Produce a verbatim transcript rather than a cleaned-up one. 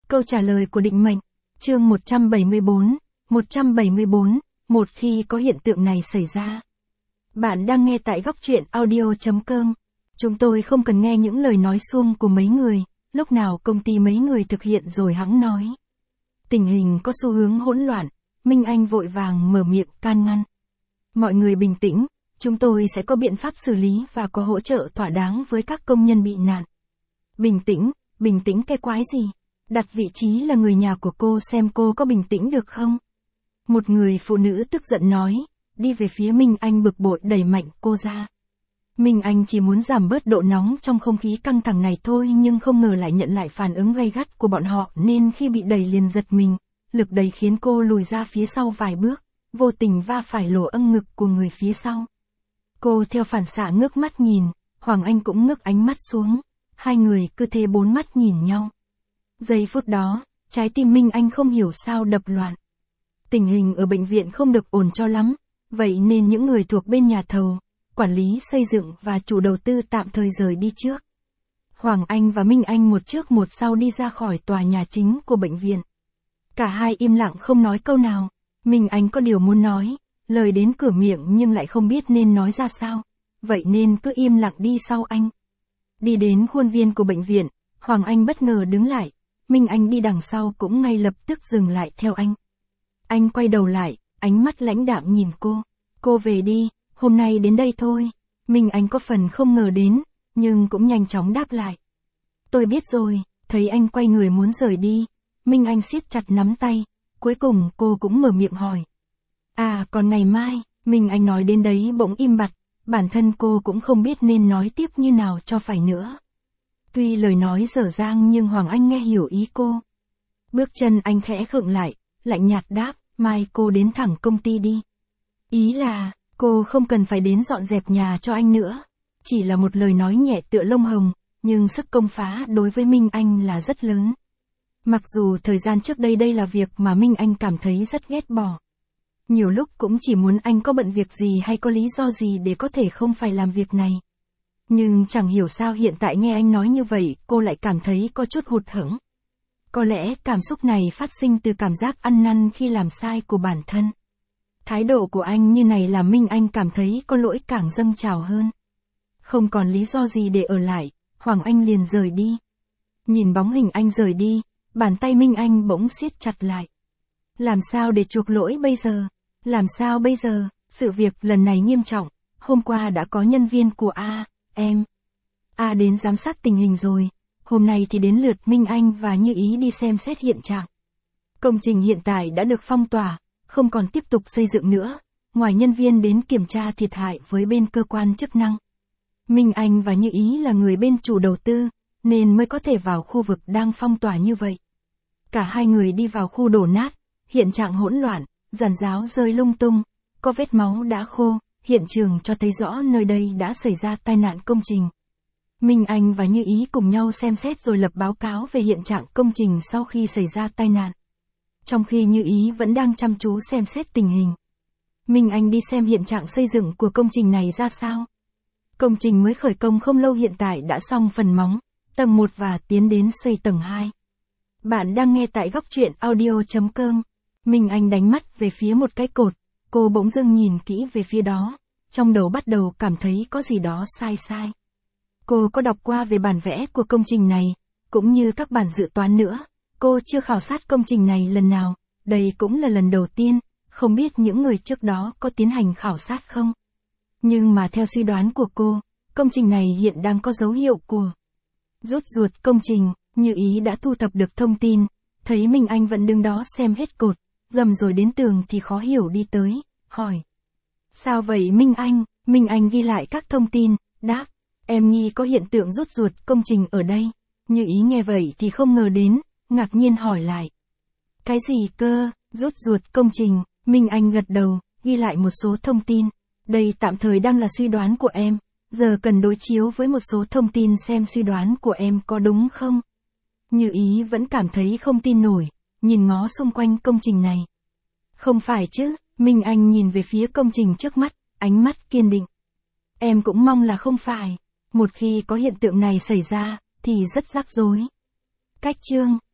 Câu trả lời của định mệnh. Chương một trăm bảy mươi bốn, một trăm bảy mươi bốn, một khi có hiện tượng này xảy ra. Bạn đang nghe tại góc truyện audio chấm com. Chúng tôi không cần nghe những lời nói suông của mấy người, lúc nào công ty mấy người thực hiện rồi hẵng nói. Tình hình có xu hướng hỗn loạn, Minh Anh vội vàng mở miệng can ngăn. Mọi người bình tĩnh, chúng tôi sẽ có biện pháp xử lý và có hỗ trợ thỏa đáng với các công nhân bị nạn. Bình tĩnh, bình tĩnh cái quái gì? Đặt vị trí là người nhà của cô xem cô có bình tĩnh được không? Một người phụ nữ tức giận nói, đi về phía Minh Anh bực bội đẩy mạnh cô ra. Minh Anh chỉ muốn giảm bớt độ nóng trong không khí căng thẳng này thôi nhưng không ngờ lại nhận lại phản ứng gay gắt của bọn họ nên khi bị đẩy liền giật mình, lực đẩy khiến cô lùi ra phía sau vài bước, vô tình va phải lỗ âng ngực của người phía sau. Cô theo phản xạ ngước mắt nhìn, Hoàng Anh cũng ngước ánh mắt xuống, hai người cứ thế bốn mắt nhìn nhau. Giây phút đó, trái tim Minh Anh không hiểu sao đập loạn. Tình hình ở bệnh viện không được ổn cho lắm, vậy nên những người thuộc bên nhà thầu, quản lý xây dựng và chủ đầu tư tạm thời rời đi trước. Hoàng Anh và Minh Anh một trước một sau đi ra khỏi tòa nhà chính của bệnh viện. Cả hai im lặng không nói câu nào. Minh Anh có điều muốn nói, lời đến cửa miệng nhưng lại không biết nên nói ra sao, vậy nên cứ im lặng đi sau anh. Đi đến khuôn viên của bệnh viện, Hoàng Anh bất ngờ đứng lại, Minh Anh đi đằng sau cũng ngay lập tức dừng lại theo anh. Anh quay đầu lại, ánh mắt lãnh đạm nhìn cô. Cô về đi, hôm nay đến đây thôi. Minh Anh có phần không ngờ đến, nhưng cũng nhanh chóng đáp lại. Tôi biết rồi. Thấy anh quay người muốn rời đi, Minh Anh siết chặt nắm tay, cuối cùng cô cũng mở miệng hỏi. À còn ngày mai, Minh Anh nói đến đấy bỗng im bặt, bản thân cô cũng không biết nên nói tiếp như nào cho phải nữa. Tuy lời nói dở dang nhưng Hoàng Anh nghe hiểu ý cô. Bước chân anh khẽ khựng lại, lạnh nhạt đáp, mai cô đến thẳng công ty đi. Ý là, cô không cần phải đến dọn dẹp nhà cho anh nữa. Chỉ là một lời nói nhẹ tựa lông hồng, nhưng sức công phá đối với Minh Anh là rất lớn. Mặc dù thời gian trước đây đây là việc mà Minh Anh cảm thấy rất ghét bỏ. Nhiều lúc cũng chỉ muốn anh có bận việc gì hay có lý do gì để có thể không phải làm việc này. Nhưng chẳng hiểu sao hiện tại nghe anh nói như vậy cô lại cảm thấy có chút hụt hẫng. Có lẽ cảm xúc này phát sinh từ cảm giác ăn năn khi làm sai của bản thân. Thái độ của anh như này làm Minh Anh cảm thấy có lỗi càng dâng trào hơn. Không còn lý do gì để ở lại, Hoàng Anh liền rời đi. Nhìn bóng hình anh rời đi, bàn tay Minh Anh bỗng siết chặt lại. Làm sao để chuộc lỗi bây giờ? Làm sao bây giờ? Sự việc lần này nghiêm trọng, hôm qua đã có nhân viên của A, em. A đến giám sát tình hình rồi, hôm nay thì đến lượt Minh Anh và Như Ý đi xem xét hiện trạng. Công trình hiện tại đã được phong tỏa, không còn tiếp tục xây dựng nữa, ngoài nhân viên đến kiểm tra thiệt hại với bên cơ quan chức năng. Minh Anh và Như Ý là người bên chủ đầu tư, nên mới có thể vào khu vực đang phong tỏa như vậy. Cả hai người đi vào khu đổ nát, hiện trạng hỗn loạn, giàn giáo rơi lung tung, có vết máu đã khô, hiện trường cho thấy rõ nơi đây đã xảy ra tai nạn công trình. Minh Anh và Như Ý cùng nhau xem xét rồi lập báo cáo về hiện trạng công trình sau khi xảy ra tai nạn. Trong khi Như Ý vẫn đang chăm chú xem xét tình hình. Minh Anh đi xem hiện trạng xây dựng của công trình này ra sao. Công trình mới khởi công không lâu hiện tại đã xong phần móng, tầng một và tiến đến xây tầng hai. Bạn đang nghe tại góc truyện audio chấm com. Minh Anh đánh mắt về phía một cái cột, cô bỗng dưng nhìn kỹ về phía đó, trong đầu bắt đầu cảm thấy có gì đó sai sai. Cô có đọc qua về bản vẽ của công trình này, cũng như các bản dự toán nữa, cô chưa khảo sát công trình này lần nào, đây cũng là lần đầu tiên, không biết những người trước đó có tiến hành khảo sát không. Nhưng mà theo suy đoán của cô, công trình này hiện đang có dấu hiệu của rút ruột công trình. Như Ý đã thu thập được thông tin, thấy Minh Anh vẫn đứng đó xem hết cột, dầm rồi đến tường thì khó hiểu đi tới, hỏi. Sao vậy Minh Anh? Minh Anh ghi lại các thông tin, đáp, em nghi có hiện tượng rút ruột công trình ở đây. Như Ý nghe vậy thì không ngờ đến, ngạc nhiên hỏi lại. Cái gì cơ, rút ruột công trình? Minh Anh gật đầu, ghi lại một số thông tin. Đây tạm thời đang là suy đoán của em, giờ cần đối chiếu với một số thông tin xem suy đoán của em có đúng không. Như Ý vẫn cảm thấy không tin nổi, nhìn ngó xung quanh công trình này. Không phải chứ, Minh Anh nhìn về phía công trình trước mắt, ánh mắt kiên định. Em cũng mong là không phải, một khi có hiện tượng này xảy ra, thì rất rắc rối. Cách chương